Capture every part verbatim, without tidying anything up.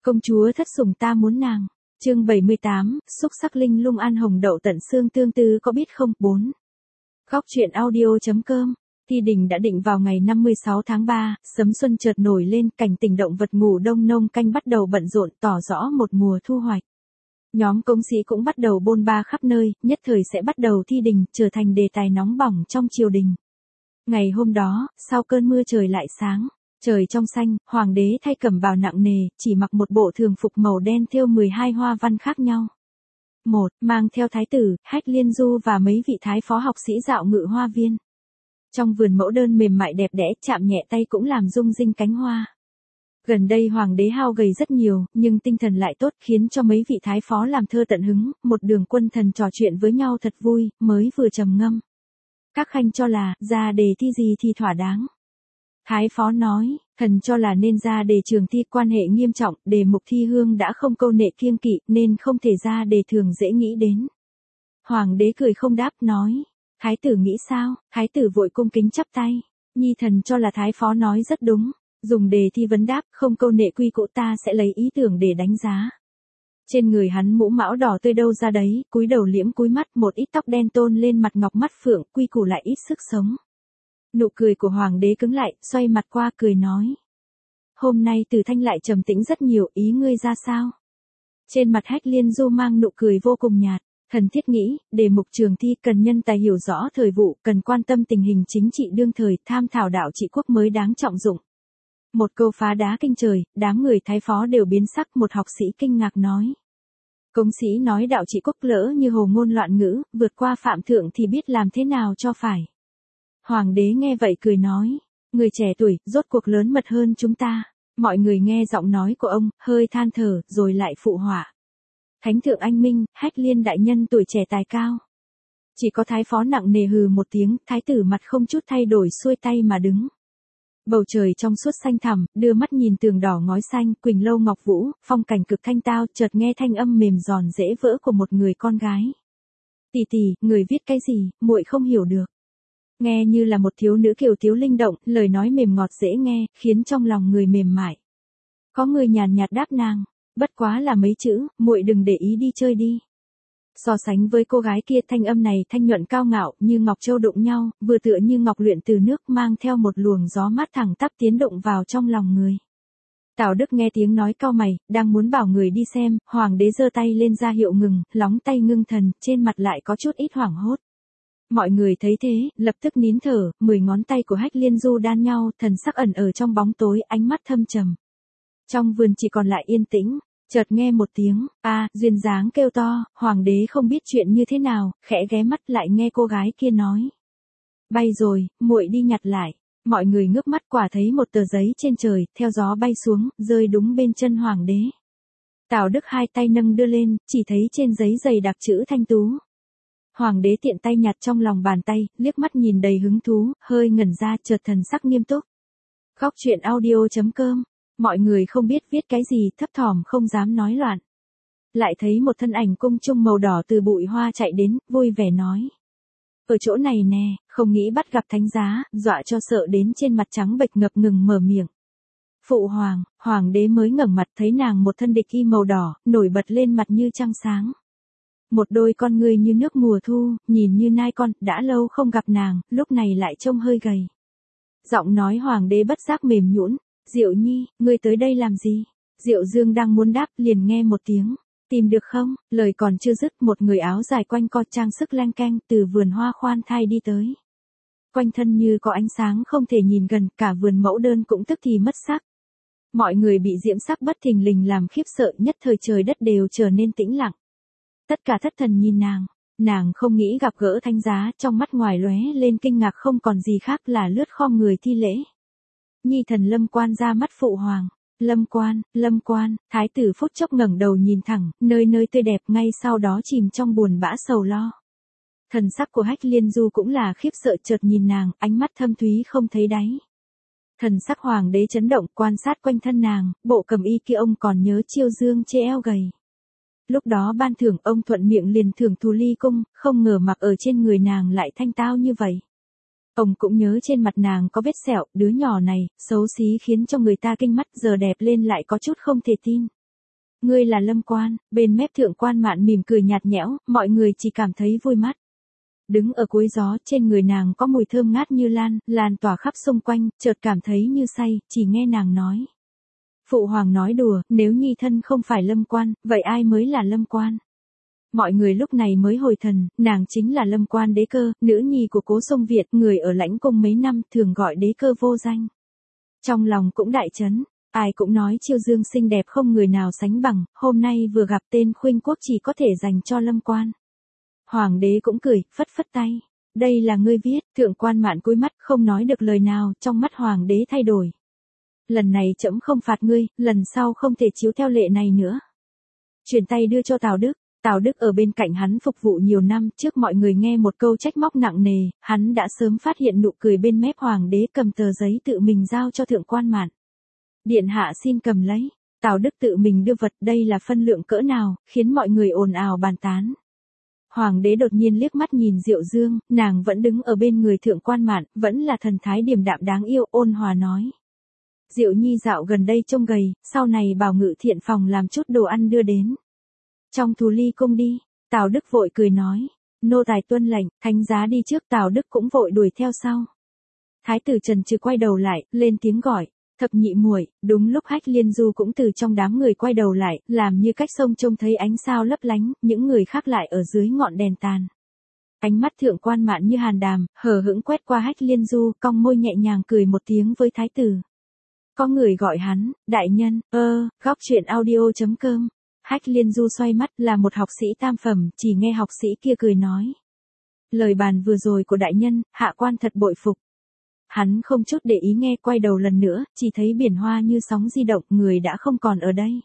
Công chúa thất sủng ta muốn nàng. Chương bảy mươi tám, xúc sắc linh lung ăn hồng đậu tận xương tương tư có biết không? bốn. Góc truyện audio.com. Thi đình đã định vào ngày năm mươi sáu tháng ba, sấm xuân chợt nổi lên, cảnh tình động vật ngủ đông nông canh bắt đầu bận rộn, tỏ rõ một mùa thu hoạch. Nhóm công sĩ cũng bắt đầu bôn ba khắp nơi, nhất thời sẽ bắt đầu thi đình, trở thành đề tài nóng bỏng trong triều đình. Ngày hôm đó, sau cơn mưa trời lại sáng. Trời trong xanh, hoàng đế thay cẩm bào nặng nề, chỉ mặc một bộ thường phục màu đen thêu mười hai hoa văn khác nhau. Một, mang theo thái tử, Hách Liên Du và mấy vị thái phó học sĩ dạo ngự hoa viên. Trong vườn mẫu đơn mềm mại đẹp đẽ, chạm nhẹ tay cũng làm rung rinh cánh hoa. Gần đây hoàng đế hao gầy rất nhiều, nhưng tinh thần lại tốt, khiến cho mấy vị thái phó làm thơ tận hứng, một đường quân thần trò chuyện với nhau thật vui, mới vừa trầm ngâm. Các khanh cho là, ra đề thi gì thì thỏa đáng. Thái phó nói, thần cho là nên ra đề trường thi, quan hệ nghiêm trọng, đề mục thi hương đã không câu nệ kiêng kỵ, nên không thể ra đề thường dễ nghĩ đến. Hoàng đế cười không đáp, nói, thái tử nghĩ sao? Thái tử vội cung kính chắp tay, nhi thần cho là thái phó nói rất đúng, dùng đề thi vấn đáp, không câu nệ quy củ, ta sẽ lấy ý tưởng để đánh giá. Trên người hắn mũ mão đỏ tươi đâu ra đấy, cúi đầu liễm cúi mắt, một ít tóc đen tôn lên mặt ngọc mắt phượng, quy củ lại ít sức sống. Nụ cười của hoàng đế cứng lại, xoay mặt qua cười nói. Hôm nay Từ Thanh lại trầm tĩnh rất nhiều, ý ngươi ra sao? Trên mặt Hách Liên Du mang nụ cười vô cùng nhạt, thần thiết nghĩ, đề mục trường thi cần nhân tài hiểu rõ thời vụ, cần quan tâm tình hình chính trị đương thời, tham thảo đạo trị quốc mới đáng trọng dụng. Một câu phá đá kinh trời, đám người thái phó đều biến sắc, một học sĩ kinh ngạc nói. Công sĩ nói đạo trị quốc lỡ như hồ ngôn loạn ngữ, vượt qua phạm thượng thì biết làm thế nào cho phải. Hoàng đế nghe vậy cười nói, người trẻ tuổi, rốt cuộc lớn mật hơn chúng ta. Mọi người nghe giọng nói của ông, hơi than thở, rồi lại phụ họa. Thánh thượng anh minh, Hách Liên đại nhân tuổi trẻ tài cao. Chỉ có thái phó nặng nề hừ một tiếng, thái tử mặt không chút thay đổi xuôi tay mà đứng. Bầu trời trong suốt xanh thẳm, đưa mắt nhìn tường đỏ ngói xanh, quỳnh lâu ngọc vũ, phong cảnh cực thanh tao, chợt nghe thanh âm mềm giòn dễ vỡ của một người con gái. Tỷ tỷ, người viết cái gì, muội không hiểu được. Nghe như là một thiếu nữ kiều thiếu linh động, lời nói mềm ngọt dễ nghe, khiến trong lòng người mềm mại. Có người nhàn nhạt đáp nàng, bất quá là mấy chữ, muội đừng để ý đi chơi đi. So sánh với cô gái kia, thanh âm này thanh nhuận cao ngạo, như ngọc châu đụng nhau, vừa tựa như ngọc luyện từ nước, mang theo một luồng gió mát thẳng tắp tiến đụng vào trong lòng người. Tào Đức nghe tiếng nói cau mày, đang muốn bảo người đi xem, hoàng đế giơ tay lên ra hiệu ngừng, lóng tay ngưng thần, trên mặt lại có chút ít hoảng hốt. Mọi người thấy thế, lập tức nín thở, mười ngón tay của Hách Liên Du đan nhau, thần sắc ẩn ở trong bóng tối, ánh mắt thâm trầm. Trong vườn chỉ còn lại yên tĩnh, chợt nghe một tiếng, a, duyên dáng kêu to, hoàng đế không biết chuyện như thế nào, khẽ ghé mắt lại nghe cô gái kia nói. Bay rồi, muội đi nhặt lại. Mọi người ngước mắt quả thấy một tờ giấy trên trời, theo gió bay xuống, rơi đúng bên chân hoàng đế. Tào Đức hai tay nâng đưa lên, chỉ thấy trên giấy dày đặc chữ thanh tú. Hoàng đế tiện tay nhặt trong lòng bàn tay, liếc mắt nhìn đầy hứng thú, hơi ngẩn ra, chợt thần sắc nghiêm túc. Góc truyện audio.com. Mọi người không biết viết cái gì, thấp thỏm không dám nói loạn. Lại thấy một thân ảnh cung trung màu đỏ từ bụi hoa chạy đến, vui vẻ nói. Ở chỗ này nè, không nghĩ bắt gặp thánh giá, dọa cho sợ đến trên mặt trắng bệch ngập ngừng mở miệng. Phụ hoàng, hoàng đế mới ngẩng mặt thấy nàng một thân địch y màu đỏ, nổi bật lên mặt như trăng sáng. Một đôi con ngươi như nước mùa thu, nhìn như nai con, đã lâu không gặp nàng, lúc này lại trông hơi gầy. Giọng nói hoàng đế bất giác mềm nhũn, Diệu Nhi, ngươi tới đây làm gì? Diệu Dương đang muốn đáp, liền nghe một tiếng, tìm được không? Lời còn chưa dứt, một người áo dài quanh co trang sức leng keng từ vườn hoa khoan thai đi tới. Quanh thân như có ánh sáng không thể nhìn gần, cả vườn mẫu đơn cũng tức thì mất sắc. Mọi người bị diễm sắc bất thình lình làm khiếp sợ, nhất thời trời đất đều trở nên tĩnh lặng. Tất cả thất thần nhìn nàng, nàng không nghĩ gặp gỡ thánh giá, trong mắt ngoài lóe lên kinh ngạc không còn gì khác là lướt khom người thi lễ. Nhi thần Lâm Quan ra mắt phụ hoàng. Lâm Quan, Lâm Quan, thái tử phút chốc ngẩng đầu nhìn thẳng, nơi nơi tươi đẹp, ngay sau đó chìm trong buồn bã sầu lo. Thần sắc của Hách Liên Du cũng là khiếp sợ, chợt nhìn nàng, ánh mắt thâm thúy không thấy đáy. Thần sắc hoàng đế chấn động, quan sát quanh thân nàng, bộ cẩm y kia ông còn nhớ chiêu dương chê eo gầy. Lúc đó ban thưởng, ông thuận miệng liền thưởng Thù Ly cung, không ngờ mặc ở trên người nàng lại thanh tao như vậy. Ông cũng nhớ trên mặt nàng có vết sẹo, đứa nhỏ này, xấu xí khiến cho người ta kinh mắt, giờ đẹp lên lại có chút không thể tin. Ngươi là Lâm Quan, bên mép Thượng Quan Mạn mỉm cười nhạt nhẽo, mọi người chỉ cảm thấy vui mắt. Đứng ở cuối gió, trên người nàng có mùi thơm ngát như lan, lan tỏa khắp xung quanh, chợt cảm thấy như say, chỉ nghe nàng nói. Phụ hoàng nói đùa, nếu nhi thân không phải Lâm Quan, vậy ai mới là Lâm Quan? Mọi người lúc này mới hồi thần, nàng chính là Lâm Quan đế cơ, nữ nhi của Cố Sông Việt, người ở lãnh cung mấy năm, thường gọi đế cơ vô danh. Trong lòng cũng đại chấn, ai cũng nói Chiêu Dương xinh đẹp không người nào sánh bằng, hôm nay vừa gặp tên khuynh quốc chỉ có thể dành cho Lâm Quan. Hoàng đế cũng cười, phất phất tay. Đây là ngươi viết, Thượng Quan Mạn cúi mắt không nói được lời nào, trong mắt hoàng đế thay đổi. Lần này trẫm không phạt ngươi, lần sau không thể chiếu theo lệ này nữa. Chuyển tay đưa cho Tào Đức, Tào Đức ở bên cạnh hắn phục vụ nhiều năm, trước mọi người nghe một câu trách móc nặng nề, hắn đã sớm phát hiện nụ cười bên mép hoàng đế, cầm tờ giấy tự mình giao cho Thượng Quan Mạn. Điện hạ xin cầm lấy, Tào Đức tự mình đưa vật, đây là phân lượng cỡ nào, khiến mọi người ồn ào bàn tán. Hoàng đế đột nhiên liếc mắt nhìn Diệu Dương, nàng vẫn đứng ở bên người Thượng Quan Mạn, vẫn là thần thái điềm đạm đáng yêu, ôn hòa nói. Diệu Nhi dạo gần đây trông gầy, sau này bảo Ngự Thiện phòng làm chút đồ ăn đưa đến. Trong Thù Ly cung đi, Tào Đức vội cười nói. Nô tài tuân lệnh, thánh giá đi trước, Tào Đức cũng vội đuổi theo sau. Thái tử Trần Trừ quay đầu lại, lên tiếng gọi. Thập nhị muội, đúng lúc Hách Liên Du cũng từ trong đám người quay đầu lại, làm như cách sông trông thấy ánh sao lấp lánh, những người khác lại ở dưới ngọn đèn tàn. Ánh mắt Thượng Quan Mạn như hàn đàm, hờ hững quét qua Hách Liên Du, cong môi nhẹ nhàng cười một tiếng với thái tử. Có người gọi hắn, đại nhân, ơ, góc truyện audio chấm com. Hách Liên Du xoay mắt, là một học sĩ tam phẩm, chỉ nghe học sĩ kia cười nói. Lời bàn vừa rồi của đại nhân, hạ quan thật bội phục. Hắn không chút để ý nghe, quay đầu lần nữa, chỉ thấy biển hoa như sóng di động, người đã không còn ở đây.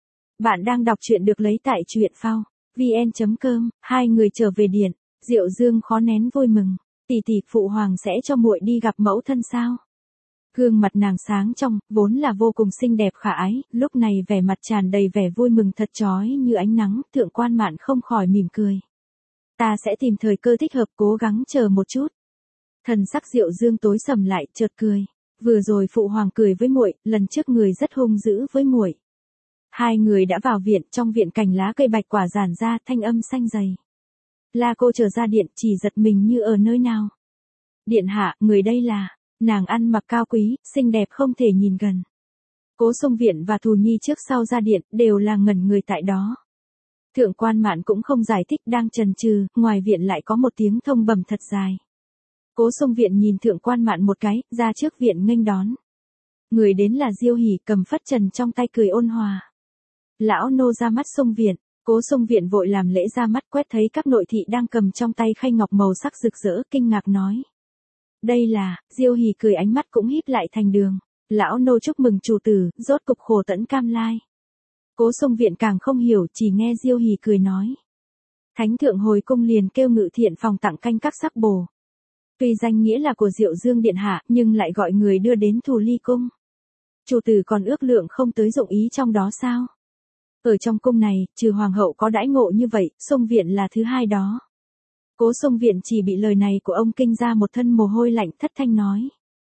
Bạn đang đọc truyện được lấy tại truyện phao, vn chấm com, hai người trở về điện, Diệu Dương khó nén vui mừng, tỷ tỷ, phụ hoàng sẽ cho muội đi gặp mẫu thân sao? Gương mặt nàng sáng trong, vốn là vô cùng xinh đẹp khả ái, lúc này vẻ mặt tràn đầy vẻ vui mừng thật chói như ánh nắng, Thượng Quan Mạn không khỏi mỉm cười. Ta sẽ tìm thời cơ thích hợp, cố gắng chờ một chút. Thần sắc Diệu Dương tối sầm lại, chợt cười. Vừa rồi phụ hoàng cười với muội, lần trước người rất hung dữ với muội. Hai người đã vào viện, trong viện cành lá cây bạch quả ràn ra, thanh âm xanh dày. La cô trở ra điện, chỉ giật mình như ở nơi nào. Điện hạ, người đây là, nàng ăn mặc cao quý, xinh đẹp không thể nhìn gần. Cố Sông Viện và Thù Nhi trước sau ra điện, đều là ngẩn người tại đó. Thượng Quan Mạn cũng không giải thích, đang chần chừ, ngoài viện lại có một tiếng thông bẩm thật dài. Cố Sông Viện nhìn Thượng Quan Mạn một cái, ra trước viện nghênh đón. Người đến là Diêu Hỉ, cầm phất trần trong tay cười ôn hòa. Lão nô ra mắt Sông Viện, Cố Sông Viện vội làm lễ ra mắt, quét thấy các nội thị đang cầm trong tay khay ngọc màu sắc rực rỡ, kinh ngạc nói. Đây là, Diêu Hỉ cười, ánh mắt cũng híp lại thành đường. Lão nô chúc mừng chủ tử, rốt cục khổ tẫn cam lai. Cố Sông Viện càng không hiểu, chỉ nghe Diêu Hỉ cười nói. Thánh thượng hồi cung liền kêu Ngự Thiện phòng tặng canh các sắc bồ. Tuy danh nghĩa là của Diệu Dương điện hạ, nhưng lại gọi người đưa đến Thù Ly cung. Chủ tử còn ước lượng không tới dụng ý trong đó sao? Ở trong cung này, trừ hoàng hậu có đãi ngộ như vậy, Sông Viện là thứ hai đó. Cố Sông Viện chỉ bị lời này của ông kinh ra một thân mồ hôi lạnh, thất thanh nói.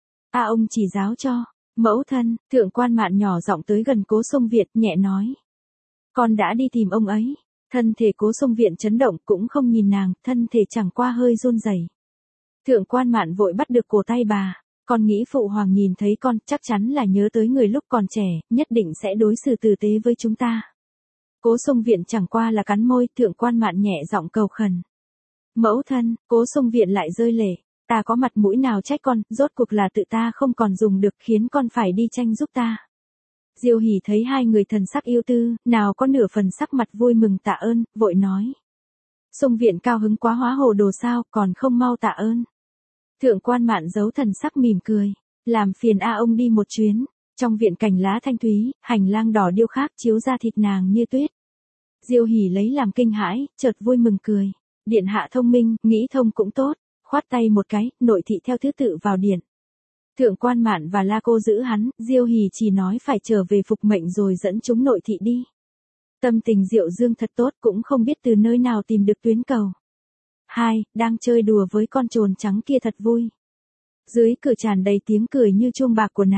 A ông chỉ giáo cho, mẫu thân. Thượng Quan Mạn nhỏ giọng tới gần Cố Sông Viện, nhẹ nói. Con đã đi tìm ông ấy. Thân thể Cố Sông Viện chấn động, cũng không nhìn nàng, thân thể chẳng qua hơi run rẩy. Thượng Quan Mạn vội bắt được cổ tay bà. Con nghĩ phụ hoàng nhìn thấy con, chắc chắn là nhớ tới người lúc còn trẻ, nhất định sẽ đối xử tử tế với chúng ta. Cố Sông Viện chẳng qua là cắn môi, Thượng Quan Mạn nhẹ giọng cầu khẩn. Mẫu thân, Cố Sông Viện lại rơi lệ. Ta có mặt mũi nào trách con, rốt cuộc là tự ta không còn dùng được, khiến con phải đi tranh giúp ta. Diêu Hỉ thấy hai người thần sắc yêu tư, nào có nửa phần sắc mặt vui mừng tạ ơn, vội nói. Sông Viện cao hứng quá, hóa hồ đồ sao, còn không mau tạ ơn. Thượng Quan Mạn giấu thần sắc mỉm cười. Làm phiền a ông đi một chuyến. Trong viện cành lá thanh thúy, hành lang đỏ điêu khắc chiếu ra thịt nàng như tuyết. Diêu Hỉ lấy làm kinh hãi, chợt vui mừng cười. Điện hạ thông minh, nghĩ thông cũng tốt. Khoát tay một cái, nội thị theo thứ tự vào điện. Thượng Quan Mạn và La cô giữ hắn, Diêu Hỉ chỉ nói phải trở về phục mệnh rồi dẫn chúng nội thị đi. Tâm tình Diệu Dương thật tốt, cũng không biết từ nơi nào tìm được tuyến cầu. Hai, đang chơi đùa với con trồn trắng kia thật vui. Dưới cửa tràn đầy tiếng cười như chuông bạc của nàng.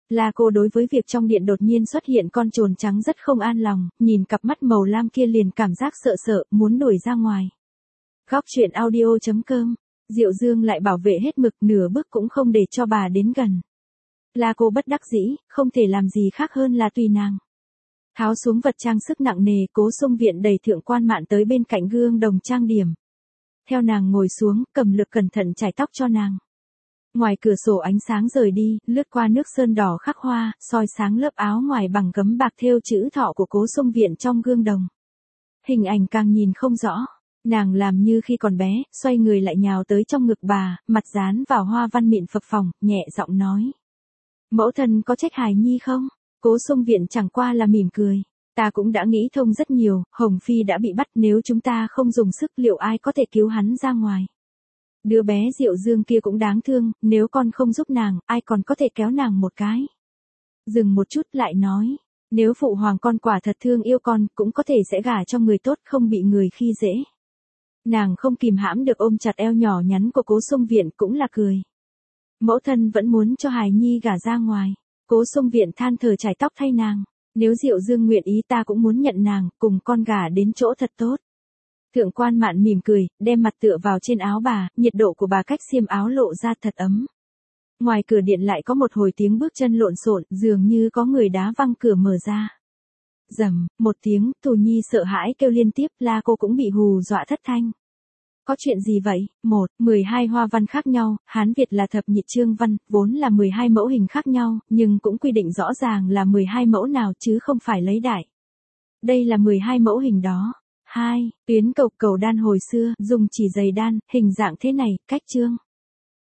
La cô đối với việc trong điện đột nhiên xuất hiện con trồn trắng rất không an lòng, nhìn cặp mắt màu lam kia liền cảm giác sợ sợ, muốn đuổi ra ngoài. Góc truyện audio chấm com, Diệu Dương lại bảo vệ hết mực, nửa bước cũng không để cho bà đến gần. La cô bất đắc dĩ, không thể làm gì khác hơn là tùy nàng. Tháo xuống vật trang sức nặng nề, Cố Xung Viện đẩy Thượng Quan Mạn tới bên cạnh gương đồng trang điểm. Theo nàng ngồi xuống, cầm lược cẩn thận chải tóc cho nàng. Ngoài cửa sổ ánh sáng rời đi, lướt qua nước sơn đỏ khắc hoa, soi sáng lớp áo ngoài bằng gấm bạc thêu chữ thọ của Cố Xung Viện trong gương đồng. Hình ảnh càng nhìn không rõ, nàng làm như khi còn bé, xoay người lại nhào tới trong ngực bà, mặt dán vào hoa văn mịn phập phồng, nhẹ giọng nói. Mẫu thân có trách hài nhi không? Cố Xung Viện chẳng qua là mỉm cười. Ta cũng đã nghĩ thông rất nhiều, Hồng Phi đã bị bắt, nếu chúng ta không dùng sức liệu ai có thể cứu hắn ra ngoài. Đứa bé Diệu Dương kia cũng đáng thương, nếu con không giúp nàng, ai còn có thể kéo nàng một cái. Dừng một chút lại nói, nếu phụ hoàng con quả thật thương yêu con, cũng có thể sẽ gả cho người tốt, không bị người khi dễ. Nàng không kìm hãm được ôm chặt eo nhỏ nhắn của Cố Xung Viện, cũng là cười. Mẫu thân vẫn muốn cho hài nhi gả ra ngoài. Cố Xung Viện than thở chải tóc thay nàng. Nếu Diệu Dương nguyện ý ta cũng muốn nhận nàng, cùng con gả đến chỗ thật tốt. Thượng Quan Mạn mỉm cười, đem mặt tựa vào trên áo bà, nhiệt độ của bà cách xiêm áo lộ ra thật ấm. Ngoài cửa điện lại có một hồi tiếng bước chân lộn xộn, dường như có người đá văng cửa mở ra. Rầm, một tiếng, Tù Nhi sợ hãi kêu liên tiếp, La cô cũng bị hù dọa thất thanh. Có chuyện gì vậy? Một, mười hai hoa văn khác nhau, Hán Việt là thập nhị chương văn, vốn là mười hai mẫu hình khác nhau, nhưng cũng quy định rõ ràng là mười hai mẫu nào chứ không phải lấy đại. Đây là mười hai mẫu hình đó. Hai, tuyến cộc cầu đan hồi xưa, dùng chỉ giày đan, hình dạng thế này, cách chương.